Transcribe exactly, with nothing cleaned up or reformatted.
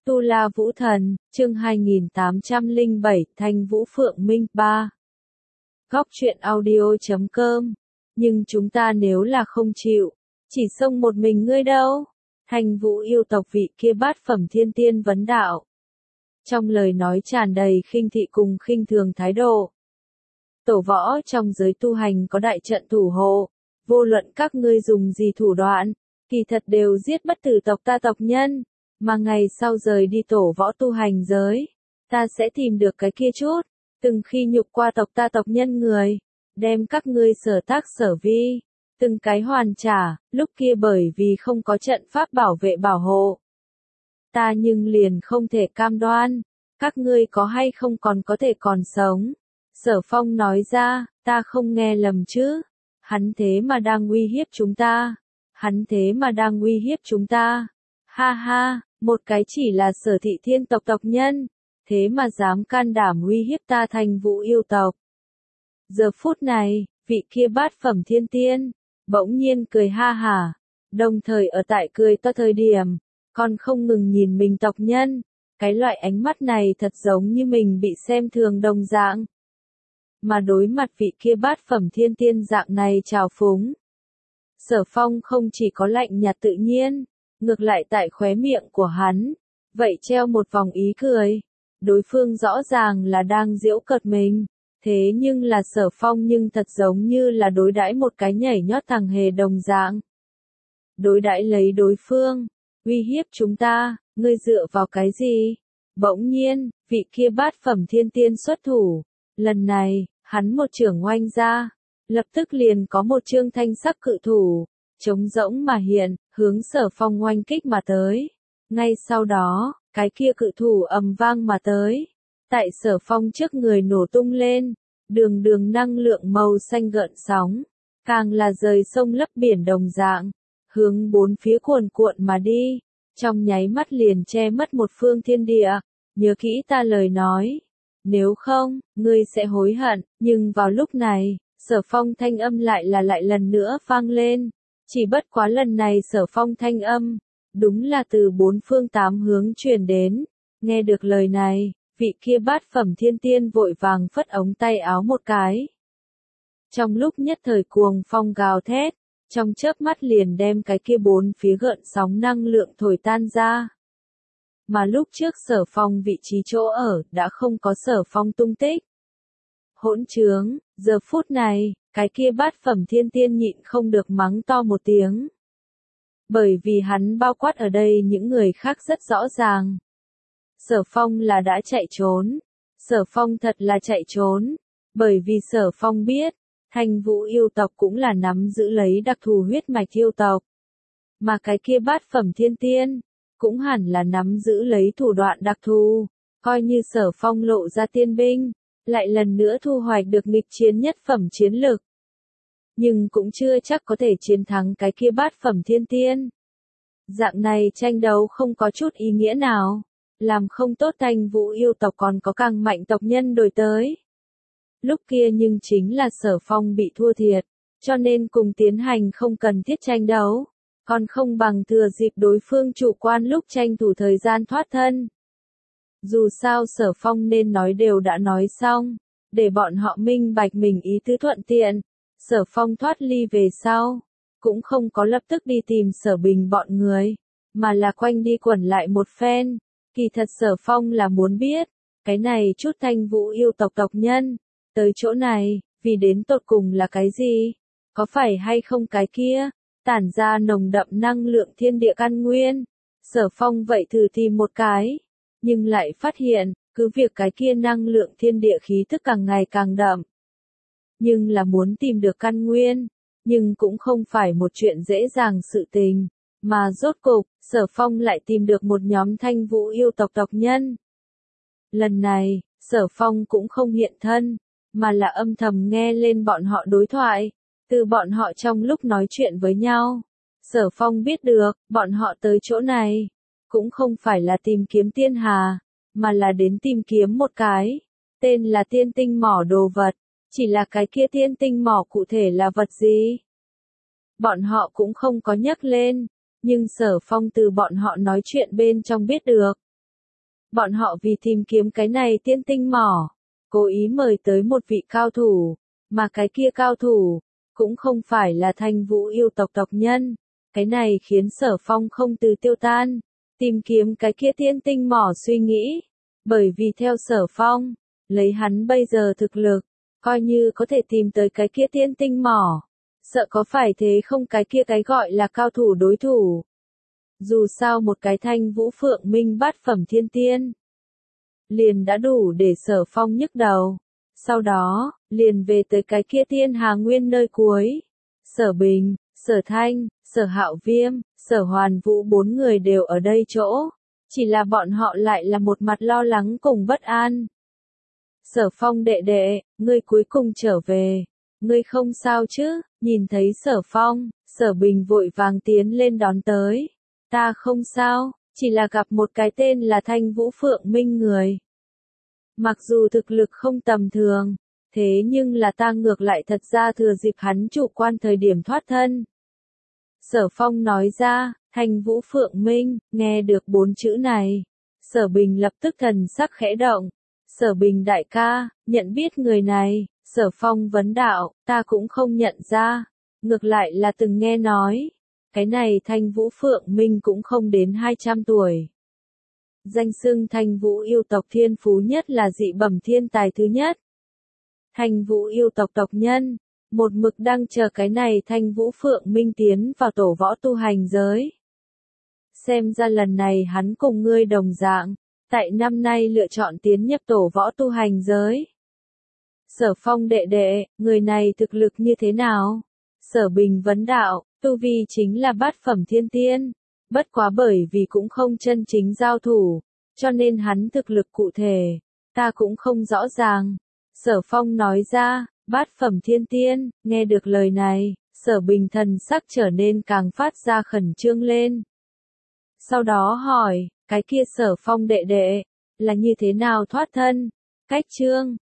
Tu La Vũ Thần, chương hai nghìn tám trăm lẻ bảy, Thanh Vũ Phượng Minh, ba. Góc truyện audio.com. Nhưng chúng ta nếu là không chịu, chỉ xông một mình ngươi đâu. Thanh Vũ yêu tộc vị kia bát phẩm thiên tiên vấn đạo. Trong lời nói tràn đầy khinh thị cùng khinh thường thái độ. Tổ võ trong giới tu hành có đại trận thủ hộ, vô luận các ngươi dùng gì thủ đoạn, kỳ thật đều giết bất tử tộc ta tộc nhân. Mà ngày sau rời đi tổ võ tu hành giới, ta sẽ tìm được cái kia chút, từng khi nhục qua tộc ta tộc nhân người, đem các ngươi sở tác sở vi, từng cái hoàn trả, lúc kia bởi vì không có trận pháp bảo vệ bảo hộ. Ta nhưng liền không thể cam đoan, các ngươi có hay không còn có thể còn sống. Sở Phong nói ra, ta không nghe lầm chứ, hắn thế mà đang uy hiếp chúng ta, hắn thế mà đang uy hiếp chúng ta, ha ha. Một cái chỉ là Sở Thị thiên tộc tộc nhân, thế mà dám can đảm uy hiếp ta Thanh Vũ yêu tộc. Giờ phút này, vị kia bát phẩm thiên tiên, bỗng nhiên cười ha hả, đồng thời ở tại cười to thời điểm, còn không ngừng nhìn mình tộc nhân, cái loại ánh mắt này thật giống như mình bị xem thường đồng dạng. Mà đối mặt vị kia bát phẩm thiên tiên dạng này trào phúng. Sở Phong không chỉ có lạnh nhạt tự nhiên, ngược lại tại khóe miệng của hắn, vậy treo một vòng ý cười. Đối phương rõ ràng là đang giễu cợt mình, thế nhưng là Sở Phong nhưng thật giống như là đối đãi một cái nhảy nhót thằng hề đồng dạng. Đối đãi lấy đối phương, uy hiếp chúng ta, ngươi dựa vào cái gì? Bỗng nhiên, vị kia bát phẩm thiên tiên xuất thủ, lần này, hắn một trưởng oanh ra, lập tức liền có một trương thanh sắc cự thủ, trống rỗng mà hiện, hướng Sở Phong oanh kích mà tới. Ngay sau đó, cái kia cự thủ ầm vang mà tới. Tại Sở Phong trước người nổ tung lên, đường đường năng lượng màu xanh gợn sóng, càng là rời sông lấp biển đồng dạng, hướng bốn phía cuồn cuộn mà đi, trong nháy mắt liền che mất một phương thiên địa. Nhớ kỹ ta lời nói, nếu không, ngươi sẽ hối hận. Nhưng vào lúc này, Sở Phong thanh âm lại là lại lần nữa vang lên. Chỉ bất quá lần này Sở Phong thanh âm, đúng là từ bốn phương tám hướng truyền đến. Nghe được lời này, vị kia bát phẩm thiên tiên vội vàng phất ống tay áo một cái. Trong lúc nhất thời cuồng phong gào thét, trong chớp mắt liền đem cái kia bốn phía gợn sóng năng lượng thổi tan ra. Mà lúc trước Sở Phong vị trí chỗ ở đã không có Sở Phong tung tích. Hỗn trướng, giờ phút này, cái kia bát phẩm thiên tiên nhịn không được mắng to một tiếng. Bởi vì hắn bao quát ở đây những người khác rất rõ ràng. Sở Phong là đã chạy trốn. Sở Phong thật là chạy trốn. Bởi vì Sở Phong biết, Thanh Vũ yêu tộc cũng là nắm giữ lấy đặc thù huyết mạch yêu tộc. Mà cái kia bát phẩm thiên tiên, cũng hẳn là nắm giữ lấy thủ đoạn đặc thù. Coi như Sở Phong lộ ra tiên binh, lại lần nữa thu hoạch được nghịch chiến nhất phẩm chiến lực. Nhưng cũng chưa chắc có thể chiến thắng cái kia bát phẩm thiên tiên. Dạng này tranh đấu không có chút ý nghĩa nào, làm không tốt Thanh Vũ yêu tộc còn có càng mạnh tộc nhân đổi tới. Lúc kia nhưng chính là Sở Phong bị thua thiệt, cho nên cùng tiến hành không cần thiết tranh đấu, còn không bằng thừa dịp đối phương chủ quan lúc tranh thủ thời gian thoát thân. Dù sao Sở Phong nên nói đều đã nói xong, để bọn họ minh bạch mình ý tứ thuận tiện. Sở Phong thoát ly về sau, cũng không có lập tức đi tìm Sở Bình bọn người, mà là quanh đi quẩn lại một phen. Kỳ thật Sở Phong là muốn biết, cái này chút Thanh Vũ yêu tộc tộc nhân, tới chỗ này, vì đến tột cùng là cái gì? Có phải hay không cái kia, tản ra nồng đậm năng lượng thiên địa căn nguyên? Sở Phong vậy thử tìm một cái, nhưng lại phát hiện, cứ việc cái kia năng lượng thiên địa khí tức càng ngày càng đậm. Nhưng là muốn tìm được căn nguyên, nhưng cũng không phải một chuyện dễ dàng sự tình, mà rốt cục, Sở Phong lại tìm được một nhóm Thanh Vũ yêu tộc tộc nhân. Lần này, Sở Phong cũng không hiện thân, mà là âm thầm nghe lên bọn họ đối thoại, từ bọn họ trong lúc nói chuyện với nhau. Sở Phong biết được, bọn họ tới chỗ này, cũng không phải là tìm kiếm tiên hà, mà là đến tìm kiếm một cái, tên là tiên tinh mỏ đồ vật. Chỉ là cái kia tiên tinh mỏ cụ thể là vật gì? Bọn họ cũng không có nhắc lên, nhưng Sở Phong từ bọn họ nói chuyện bên trong biết được. Bọn họ vì tìm kiếm cái này tiên tinh mỏ, cố ý mời tới một vị cao thủ, mà cái kia cao thủ, cũng không phải là Thanh Vũ yêu tộc tộc nhân. Cái này khiến Sở Phong không từ tiêu tan, tìm kiếm cái kia tiên tinh mỏ suy nghĩ. Bởi vì theo Sở Phong, lấy hắn bây giờ thực lực, coi như có thể tìm tới cái kia tiên tinh mỏ, sợ có phải thế không cái kia cái gọi là cao thủ đối thủ. Dù sao một cái Thanh Vũ Phượng Minh bát phẩm thiên tiên, liền đã đủ để Sở Phong nhức đầu. Sau đó, liền về tới cái kia Thiên Hà Nguyên nơi cuối. Sở Bình, Sở Thanh, Sở Hạo Viêm, Sở Hoàn Vũ bốn người đều ở đây chỗ. Chỉ là bọn họ lại là một mặt lo lắng cùng bất an. Sở Phong đệ đệ, ngươi cuối cùng trở về. Ngươi không sao chứ? Nhìn thấy Sở Phong, Sở Bình vội vàng tiến lên đón tới. Ta không sao, chỉ là gặp một cái tên là Thanh Vũ Phượng Minh người. Mặc dù thực lực không tầm thường, thế nhưng là ta ngược lại thật ra thừa dịp hắn chủ quan thời điểm thoát thân. Sở Phong nói ra, Thanh Vũ Phượng Minh, nghe được bốn chữ này. Sở Bình lập tức thần sắc khẽ động. Sở Bình đại ca, nhận biết người này. Sở Phong vấn đạo, ta cũng không nhận ra. Ngược lại là từng nghe nói. Cái này Thanh Vũ Phượng Minh cũng không đến hai trăm tuổi. Danh xưng Thanh Vũ yêu tộc thiên phú nhất là dị bẩm thiên tài thứ nhất. Thanh Vũ yêu tộc tộc nhân, một mực đang chờ cái này Thanh Vũ Phượng Minh tiến vào tổ võ tu hành giới. Xem ra lần này hắn cùng ngươi đồng dạng, tại năm nay lựa chọn tiến nhập tổ võ tu hành giới. Sở Phong đệ đệ, người này thực lực như thế nào? Sở Bình vấn đạo, tu vi chính là bát phẩm thiên tiên. Bất quá bởi vì cũng không chân chính giao thủ, cho nên hắn thực lực cụ thể, ta cũng không rõ ràng. Sở Phong nói ra, bát phẩm thiên tiên, nghe được lời này, Sở Bình thần sắc trở nên càng phát ra khẩn trương lên. Sau đó hỏi, cái kia Sở Phong đệ đệ, là như thế nào thoát thân? Cách chương